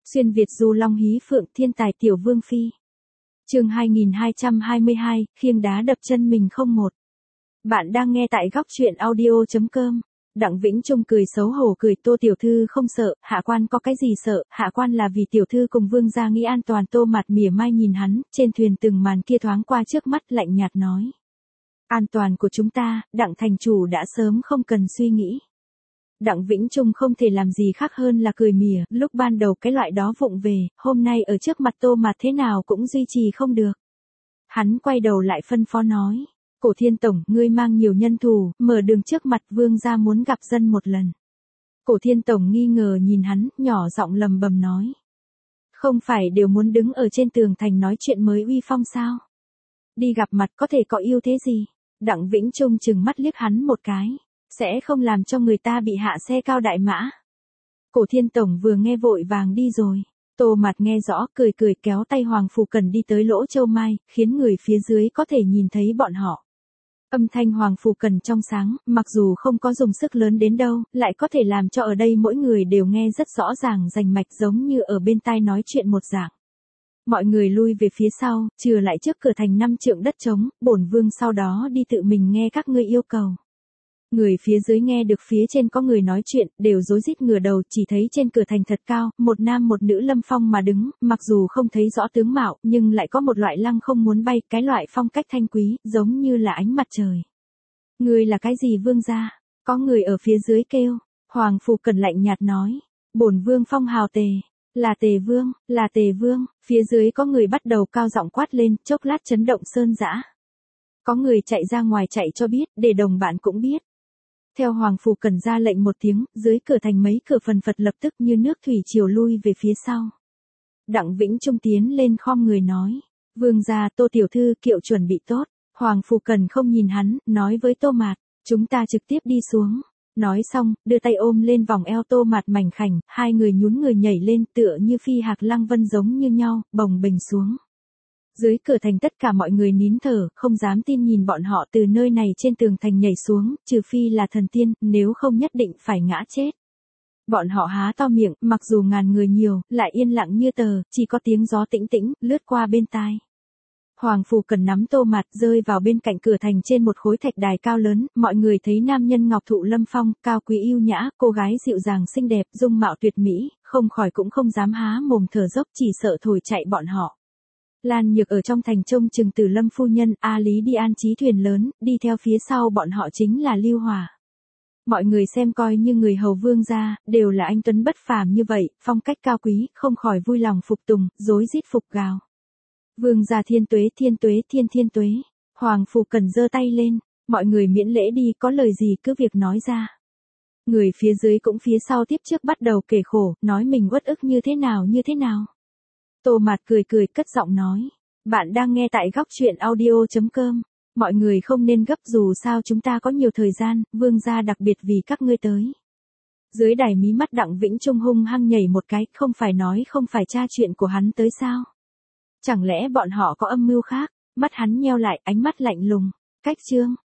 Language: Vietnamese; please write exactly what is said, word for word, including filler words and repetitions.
Xuyên Việt du long hí phượng thiên tài tiểu vương phi. Chương hai nghìn hai trăm hai mươi hai, khiêng đá đập chân mình không một. Bạn đang nghe tại góc truyện audio chấm com. Đặng Vĩnh Trung cười xấu hổ cười, Tô tiểu thư không sợ, hạ quan có cái gì sợ, hạ quan là vì tiểu thư cùng vương gia nghĩ an toàn. Tô mặt mỉa mai nhìn hắn, trên thuyền từng màn kia thoáng qua trước mắt lạnh nhạt nói. An toàn của chúng ta, Đặng thành chủ đã sớm không cần suy nghĩ. Đặng Vĩnh Trung không thể làm gì khác hơn là cười mỉa, lúc ban đầu cái loại đó vụng về, hôm nay ở trước mặt Tô Mạt thế nào cũng duy trì không được. Hắn quay đầu lại phân phó nói, Cổ Thiên Tổng, ngươi mang nhiều nhân thủ, mở đường trước mặt vương gia muốn gặp dân một lần. Cổ Thiên Tổng nghi ngờ nhìn hắn, nhỏ giọng lầm bầm nói. Không phải đều muốn đứng ở trên tường thành nói chuyện mới uy phong sao? Đi gặp mặt có thể có ưu thế gì? Đặng Vĩnh Trung trừng mắt liếc hắn một cái. Sẽ không làm cho người ta bị hạ xe cao đại mã. Cổ Thiên Tổng vừa nghe vội vàng đi rồi. Tô Mạt nghe rõ, cười cười kéo tay Hoàng Phù Cần đi tới lỗ châu mai, khiến người phía dưới có thể nhìn thấy bọn họ. Âm thanh Hoàng Phù Cần trong sáng, mặc dù không có dùng sức lớn đến đâu, lại có thể làm cho ở đây mỗi người đều nghe rất rõ ràng rành mạch, giống như ở bên tai nói chuyện một dạng. Mọi người lui về phía sau, trừ lại trước cửa thành năm trượng đất trống, bổn vương sau đó đi tự mình nghe các ngươi yêu cầu. Người phía dưới nghe được phía trên có người nói chuyện, đều rối rít ngửa đầu, chỉ thấy trên cửa thành thật cao, một nam một nữ lâm phong mà đứng, mặc dù không thấy rõ tướng mạo, nhưng lại có một loại lăng không muốn bay, cái loại phong cách thanh quý, giống như là ánh mặt trời. Người là cái gì vương gia? Có người ở phía dưới kêu. Hoàng Phù Cần lạnh nhạt nói, bổn vương phong hào tề, là tề vương, là tề vương. Phía dưới có người bắt đầu cao giọng quát lên, chốc lát chấn động sơn dã. Có người chạy ra ngoài chạy cho biết, để đồng bạn cũng biết. Theo Hoàng Phù Cần ra lệnh một tiếng, dưới cửa thành mấy cửa phần phật lập tức như nước thủy triều lui về phía sau. Đặng Vĩnh Trung tiến lên khom người nói, vương gia, Tô tiểu thư kiệu chuẩn bị tốt. Hoàng Phù Cần không nhìn hắn, nói với Tô Mạt, chúng ta trực tiếp đi xuống. Nói xong, đưa tay ôm lên vòng eo Tô Mạt mảnh khảnh, hai người nhún người nhảy lên tựa như phi hạc lăng vân giống như nhau, bồng bềnh xuống. Dưới cửa thành tất cả mọi người nín thở, không dám tin nhìn bọn họ từ nơi này trên tường thành nhảy xuống, trừ phi là thần tiên, nếu không nhất định phải ngã chết. Bọn họ há to miệng, mặc dù ngàn người nhiều, lại yên lặng như tờ, chỉ có tiếng gió tĩnh tĩnh, lướt qua bên tai. Hoàng Phù Cần nắm Tô Mạt rơi vào bên cạnh cửa thành trên một khối thạch đài cao lớn, mọi người thấy nam nhân ngọc thụ lâm phong, cao quý yêu nhã, cô gái dịu dàng xinh đẹp, dung mạo tuyệt mỹ, không khỏi cũng không dám há mồm thở dốc, chỉ sợ thổi chạy bọn họ. Lan Nhược ở trong thành trông chừng Từ Lâm phu nhân, A Lý đi an trí thuyền lớn, đi theo phía sau bọn họ chính là Lưu Hòa. Mọi người xem coi như người hầu vương gia, đều là anh tuấn bất phàm như vậy, phong cách cao quý, không khỏi vui lòng phục tùng, rối rít phục gào. Vương gia thiên tuế, thiên tuế, thiên thiên tuế. Hoàng Phù Cần giơ tay lên, mọi người miễn lễ đi, có lời gì cứ việc nói ra. Người phía dưới cũng phía sau tiếp trước bắt đầu kể khổ, nói mình uất ức như thế nào như thế nào. Tô Mạt cười cười cất giọng nói, bạn đang nghe tại góc truyện audio chấm com, mọi người không nên gấp dù sao chúng ta có nhiều thời gian, vương gia đặc biệt vì các ngươi tới. Dưới đài mí mắt Đặng Vĩnh Trung hung hăng nhảy một cái, không phải nói không phải tra chuyện của hắn tới sao? Chẳng lẽ bọn họ có âm mưu khác? Mắt hắn nheo lại, ánh mắt lạnh lùng, cách chương.